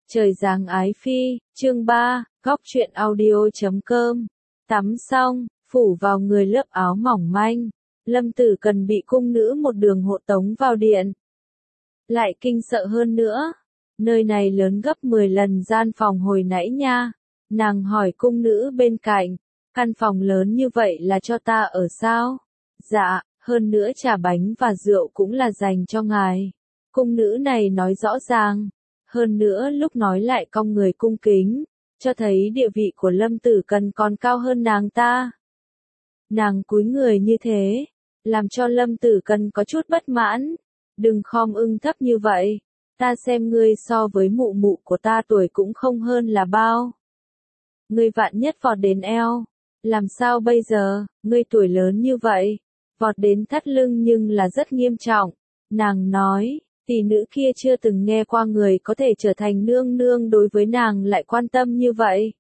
Trời giáng ái phi, chương 3, góc truyện audio.com. Tắm xong, phủ vào người lớp áo mỏng manh, Lâm Tử Cần bị cung nữ một đường hộ tống vào điện. Lại kinh sợ hơn nữa, nơi này lớn gấp 10 lần gian phòng hồi nãy nha. Nàng hỏi cung nữ bên cạnh, căn phòng lớn như vậy là cho ta ở sao? Dạ, hơn nữa trà bánh và rượu cũng là dành cho ngài. Cung nữ này nói rõ ràng. Hơn nữa lúc nói lại cong người cung kính, cho thấy địa vị của Lâm Tử Cần còn cao hơn nàng ta. Nàng cúi người như thế, làm cho Lâm Tử Cần có chút bất mãn. Đừng khom ưng thấp như vậy, ta xem ngươi so với mụ mụ của ta tuổi cũng không hơn là bao. Ngươi vạn nhất vọt đến eo, làm sao bây giờ, ngươi tuổi lớn như vậy, vọt đến thắt lưng nhưng là rất nghiêm trọng. Nàng nói. Tỷ nữ kia chưa từng nghe qua người có thể trở thành nương nương đối với nàng lại quan tâm như vậy.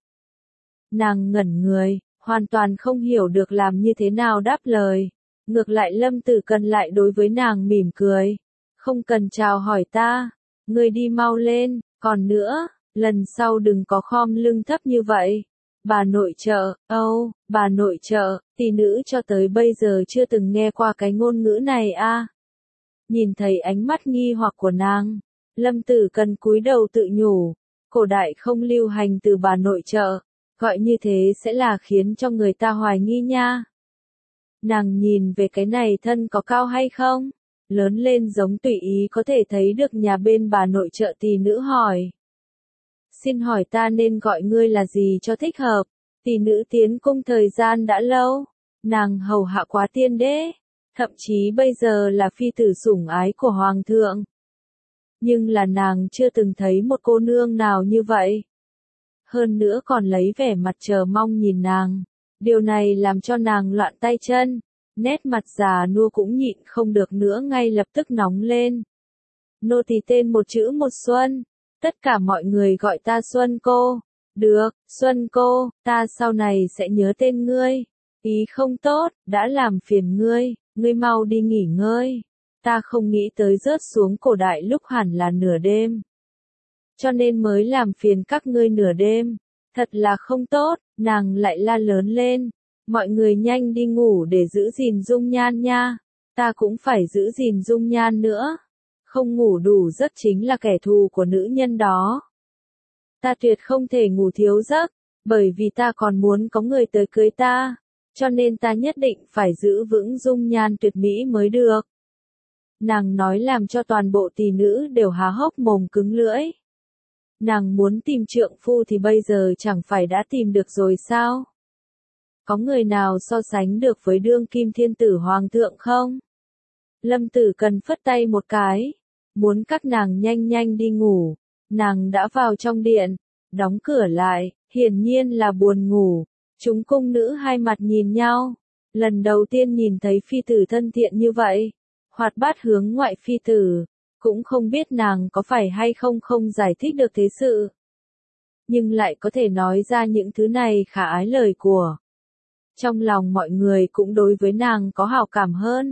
Nàng ngẩn người, hoàn toàn không hiểu được làm như thế nào đáp lời. Ngược lại Lâm Tử Cần lại đối với nàng mỉm cười. Không cần chào hỏi ta, ngươi đi mau lên, còn nữa, lần sau đừng có khom lưng thấp như vậy. Bà nội trợ, bà nội trợ, tỷ nữ cho tới bây giờ chưa từng nghe qua cái ngôn ngữ này a. Nhìn thấy ánh mắt nghi hoặc của nàng, Lâm Tử Cần cúi đầu tự nhủ, cổ đại không lưu hành từ bà nội trợ, gọi như thế sẽ là khiến cho người ta hoài nghi nha. Nàng nhìn về cái này thân có cao hay không? Lớn lên giống tùy ý có thể thấy được nhà bên bà nội trợ tỷ nữ hỏi. Xin hỏi ta nên gọi ngươi là gì cho thích hợp? Tỷ nữ tiến cung thời gian đã lâu, nàng hầu hạ quá tiên đế. Thậm chí bây giờ là phi tử sủng ái của hoàng thượng. Nhưng là nàng chưa từng thấy một cô nương nào như vậy. Hơn nữa còn lấy vẻ mặt chờ mong nhìn nàng. Điều này làm cho nàng loạn tay chân. Nét mặt già nua cũng nhịn không được nữa ngay lập tức nóng lên. Nô tỳ tên một chữ một Xuân. Tất cả mọi người gọi ta Xuân cô. Được, Xuân cô, ta sau này sẽ nhớ tên ngươi. Ý không tốt, đã làm phiền ngươi. Ngươi mau đi nghỉ ngơi. Ta không nghĩ tới rớt xuống cổ đại lúc hẳn là nửa đêm. Cho nên mới làm phiền các ngươi nửa đêm. Thật là không tốt, nàng lại la lớn lên. Mọi người nhanh đi ngủ để giữ gìn dung nhan nha. Ta cũng phải giữ gìn dung nhan nữa. Không ngủ đủ giấc chính là kẻ thù của nữ nhân đó. Ta tuyệt không thể ngủ thiếu giấc, bởi vì ta còn muốn có người tới cưới ta. Cho nên ta nhất định phải giữ vững dung nhan tuyệt mỹ mới được. Nàng nói làm cho toàn bộ tỷ nữ đều há hốc mồm cứng lưỡi. Nàng muốn tìm trượng phu thì bây giờ chẳng phải đã tìm được rồi sao? Có người nào so sánh được với đương kim thiên tử hoàng thượng không? Lâm Tử Cần phất tay một cái, muốn các nàng nhanh nhanh đi ngủ. Nàng đã vào trong điện, đóng cửa lại, hiển nhiên là buồn ngủ. Chúng cung nữ hai mặt nhìn nhau, lần đầu tiên nhìn thấy phi tử thân thiện như vậy, hoạt bát hướng ngoại phi tử, cũng không biết nàng có phải hay không giải thích được thế sự. Nhưng lại có thể nói ra những thứ này khả ái lời của. Trong lòng mọi người cũng đối với nàng có hảo cảm hơn.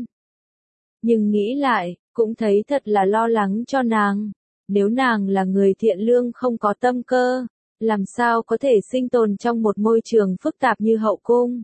Nhưng nghĩ lại, cũng thấy thật là lo lắng cho nàng, nếu nàng là người thiện lương không có tâm cơ. Làm sao có thể sinh tồn trong một môi trường phức tạp như hậu cung?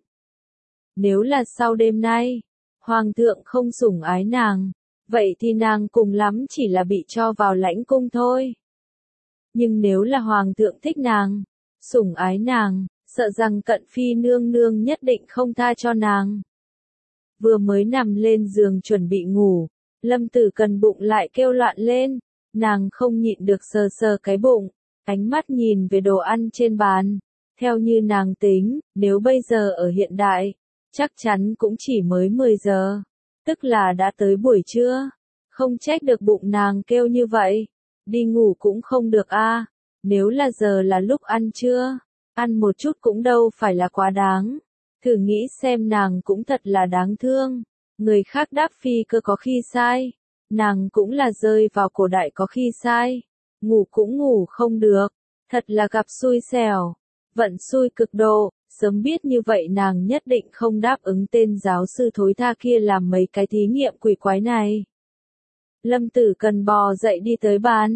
Nếu là sau đêm nay, hoàng thượng không sủng ái nàng, vậy thì nàng cùng lắm chỉ là bị cho vào lãnh cung thôi. Nhưng nếu là hoàng thượng thích nàng, sủng ái nàng, sợ rằng cận phi nương nương nhất định không tha cho nàng. Vừa mới nằm lên giường chuẩn bị ngủ, Lâm Tử Cần bụng lại kêu loạn lên, nàng không nhịn được sờ sờ cái bụng. Ánh mắt nhìn về đồ ăn trên bàn, theo như nàng tính, nếu bây giờ ở hiện đại, chắc chắn cũng chỉ mới 10 giờ, tức là đã tới buổi trưa, không trách được bụng nàng kêu như vậy, đi ngủ cũng không được a. Nếu là giờ là lúc ăn trưa, ăn một chút cũng đâu phải là quá đáng, thử nghĩ xem nàng cũng thật là đáng thương, người khác đáp phi cơ có khi sai, nàng cũng là rơi vào cổ đại có khi sai. Ngủ cũng ngủ không được, thật là gặp xui xẻo, vận xui cực độ, sớm biết như vậy nàng nhất định không đáp ứng tên giáo sư thối tha kia làm mấy cái thí nghiệm quỷ quái này. Lâm Tử Cần bò dậy đi tới bàn,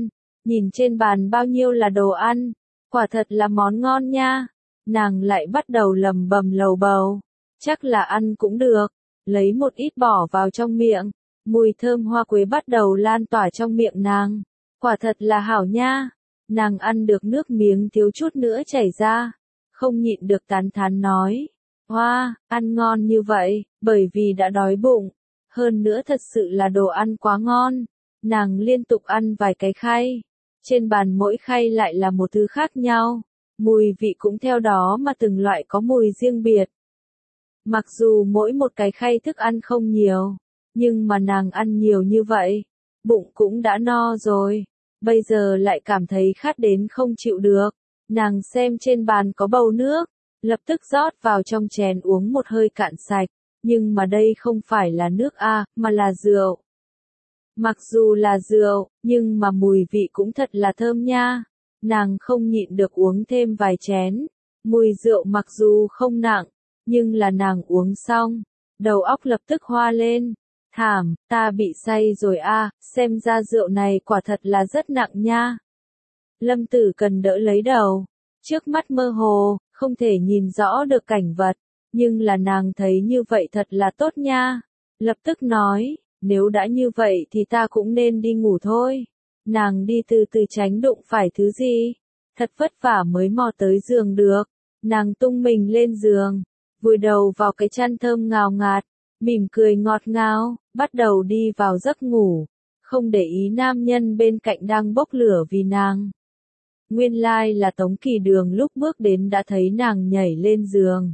nhìn trên bàn bao nhiêu là đồ ăn, quả thật là món ngon nha. Nàng lại bắt đầu lầm bầm lầu bầu, chắc là ăn cũng được, lấy một ít bỏ vào trong miệng, mùi thơm hoa quế bắt đầu lan tỏa trong miệng nàng, quả thật là hảo nha. Nàng ăn được nước miếng thiếu chút nữa chảy ra, không nhịn được tán thán nói, hoa, ăn ngon như vậy, bởi vì đã đói bụng, hơn nữa thật sự là đồ ăn quá ngon. Nàng liên tục ăn vài cái khay, trên bàn mỗi khay lại là một thứ khác nhau, mùi vị cũng theo đó mà từng loại có mùi riêng biệt. Mặc dù mỗi một cái khay thức ăn không nhiều, nhưng mà nàng ăn nhiều như vậy, bụng cũng đã no rồi, bây giờ lại cảm thấy khát đến không chịu được. Nàng xem trên bàn có bầu nước, lập tức rót vào trong chén uống một hơi cạn sạch, nhưng mà đây không phải là nước mà là rượu. Mặc dù là rượu, nhưng mà mùi vị cũng thật là thơm nha. Nàng không nhịn được uống thêm vài chén. Mùi rượu mặc dù không nặng, nhưng là nàng uống xong, đầu óc lập tức hoa lên. Thảm, ta bị say rồi xem ra rượu này quả thật là rất nặng nha. Lâm Tử Cần đỡ lấy đầu, trước mắt mơ hồ, không thể nhìn rõ được cảnh vật, nhưng là nàng thấy như vậy thật là tốt nha. Lập tức nói, nếu đã như vậy thì ta cũng nên đi ngủ thôi. Nàng đi từ từ tránh đụng phải thứ gì, thật vất vả mới mò tới giường được. Nàng tung mình lên giường, vùi đầu vào cái chăn thơm ngào ngạt, mỉm cười ngọt ngào, bắt đầu đi vào giấc ngủ, không để ý nam nhân bên cạnh đang bốc lửa vì nàng. Nguyên lai là Tống Kỳ Đường lúc bước đến đã thấy nàng nhảy lên giường.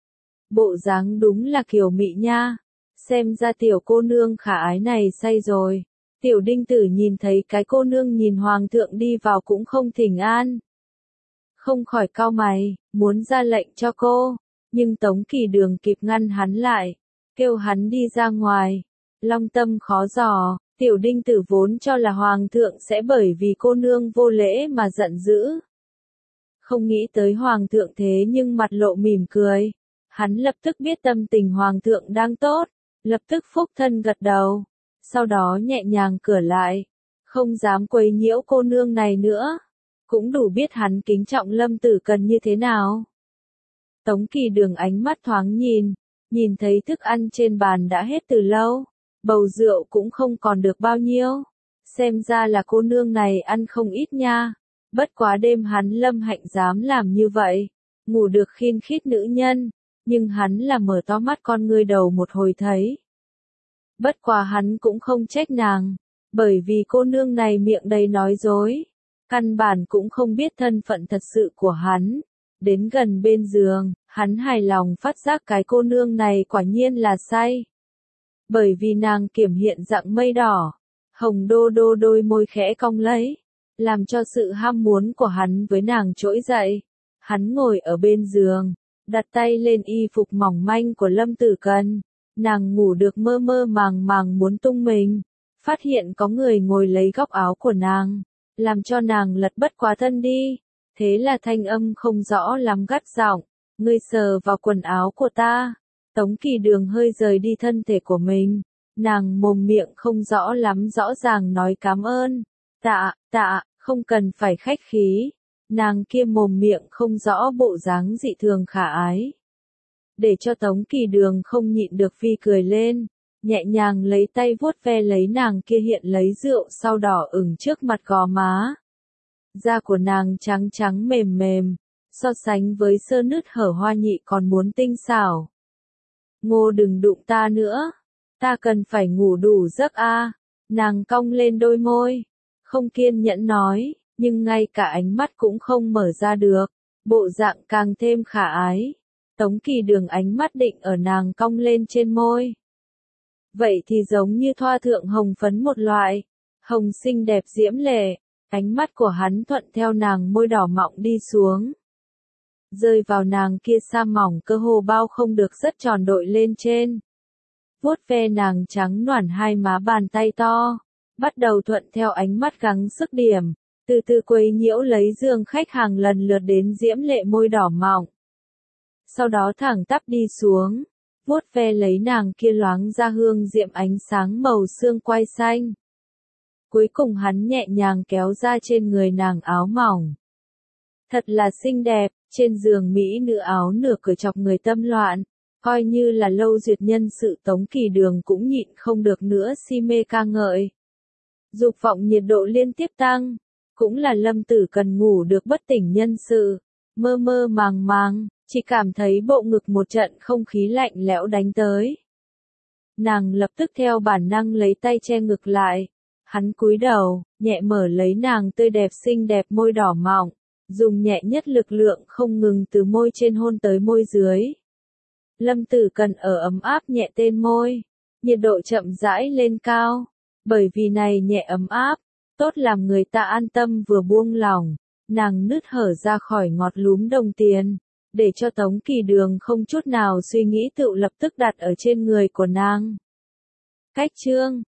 Bộ dáng đúng là kiều mị nha, xem ra tiểu cô nương khả ái này say rồi. Tiểu Đinh Tử nhìn thấy cái cô nương nhìn hoàng thượng đi vào cũng không thỉnh an. Không khỏi cau mày, muốn ra lệnh cho cô, nhưng Tống Kỳ Đường kịp ngăn hắn lại, kêu hắn đi ra ngoài. Long tâm khó dò, Tiểu Đinh Tử vốn cho là hoàng thượng sẽ bởi vì cô nương vô lễ mà giận dữ. Không nghĩ tới hoàng thượng thế nhưng mặt lộ mỉm cười. Hắn lập tức biết tâm tình hoàng thượng đang tốt, lập tức phúc thân gật đầu, sau đó nhẹ nhàng cửa lại, không dám quấy nhiễu cô nương này nữa, cũng đủ biết hắn kính trọng Lâm Tử Cần như thế nào. Tống Kỳ Đường ánh mắt thoáng nhìn thấy thức ăn trên bàn đã hết từ lâu, bầu rượu cũng không còn được bao nhiêu, xem ra là cô nương này ăn không ít nha, bất quá đêm hắn Lâm Hạnh dám làm như vậy, ngủ được khin khít nữ nhân, nhưng hắn là mở to mắt con ngươi đầu một hồi thấy. Bất quá hắn cũng không trách nàng, bởi vì cô nương này miệng đầy nói dối, căn bản cũng không biết thân phận thật sự của hắn. Đến gần bên giường, hắn hài lòng phát giác cái cô nương này quả nhiên là say. Bởi vì nàng kiểm hiện dạng mây đỏ, hồng đô đô đôi môi khẽ cong lấy, làm cho sự ham muốn của hắn với nàng trỗi dậy. Hắn ngồi ở bên giường, đặt tay lên y phục mỏng manh của Lâm Tử Cần. Nàng ngủ được mơ mơ màng màng muốn tung mình, phát hiện có người ngồi lấy góc áo của nàng, làm cho nàng lật bất quá thân đi. Thế là thanh âm không rõ lắm gắt giọng, ngươi sờ vào quần áo của ta. Tống Kỳ Đường hơi rời đi thân thể của mình, nàng mồm miệng không rõ lắm rõ ràng nói cảm ơn. Tạ, không cần phải khách khí. Nàng kia mồm miệng không rõ bộ dáng dị thường khả ái. Để cho Tống Kỳ Đường không nhịn được phi cười lên, nhẹ nhàng lấy tay vuốt ve lấy nàng kia hiện lấy rượu sau đỏ ửng trước mặt gò má. Da của nàng trắng trắng mềm mềm, so sánh với sơ nứt hở hoa nhị còn muốn tinh xảo. Ngô đừng đụng ta nữa, ta cần phải ngủ đủ giấc nàng cong lên đôi môi, không kiên nhẫn nói, nhưng ngay cả ánh mắt cũng không mở ra được, bộ dạng càng thêm khả ái. Tống Kỳ Đường ánh mắt định ở nàng cong lên trên môi. Vậy thì giống như thoa thượng hồng phấn một loại, hồng xinh đẹp diễm lệ, ánh mắt của hắn thuận theo nàng môi đỏ mọng đi xuống. Rơi vào nàng kia sa mỏng cơ hồ bao không được rất tròn đội lên trên. Vuốt ve nàng trắng noản hai má bàn tay to, bắt đầu thuận theo ánh mắt gắng sức điểm, từ từ quấy nhiễu lấy giường khách hàng lần lượt đến diễm lệ môi đỏ mọng. Sau đó thẳng tắp đi xuống, vuốt ve lấy nàng kia loáng ra hương diệm ánh sáng màu xương quai xanh. Cuối cùng hắn nhẹ nhàng kéo ra trên người nàng áo mỏng. Thật là xinh đẹp, trên giường mỹ nữ áo nửa cởi chọc người tâm loạn. Coi như là Lâu Duyệt nhân sự Tống Kỳ Đường cũng nhịn không được nữa si mê ca ngợi. Dục vọng nhiệt độ liên tiếp tăng, cũng là Lâm Tử Cần ngủ được bất tỉnh nhân sự, mơ mơ màng màng, chỉ cảm thấy bộ ngực một trận không khí lạnh lẽo đánh tới. Nàng lập tức theo bản năng lấy tay che ngực lại, hắn cúi đầu, nhẹ mở lấy nàng tươi đẹp xinh đẹp môi đỏ mọng, dùng nhẹ nhất lực lượng không ngừng từ môi trên hôn tới môi dưới. Lâm Tử Cần ở ấm áp nhẹ tên môi, nhiệt độ chậm rãi lên cao, bởi vì này nhẹ ấm áp, tốt làm người ta an tâm vừa buông lòng, nàng nứt hở ra khỏi ngọt lúm đồng tiền, để cho Tống Kỳ Đường không chút nào suy nghĩ tự lập tức đặt ở trên người của nàng. Cách chương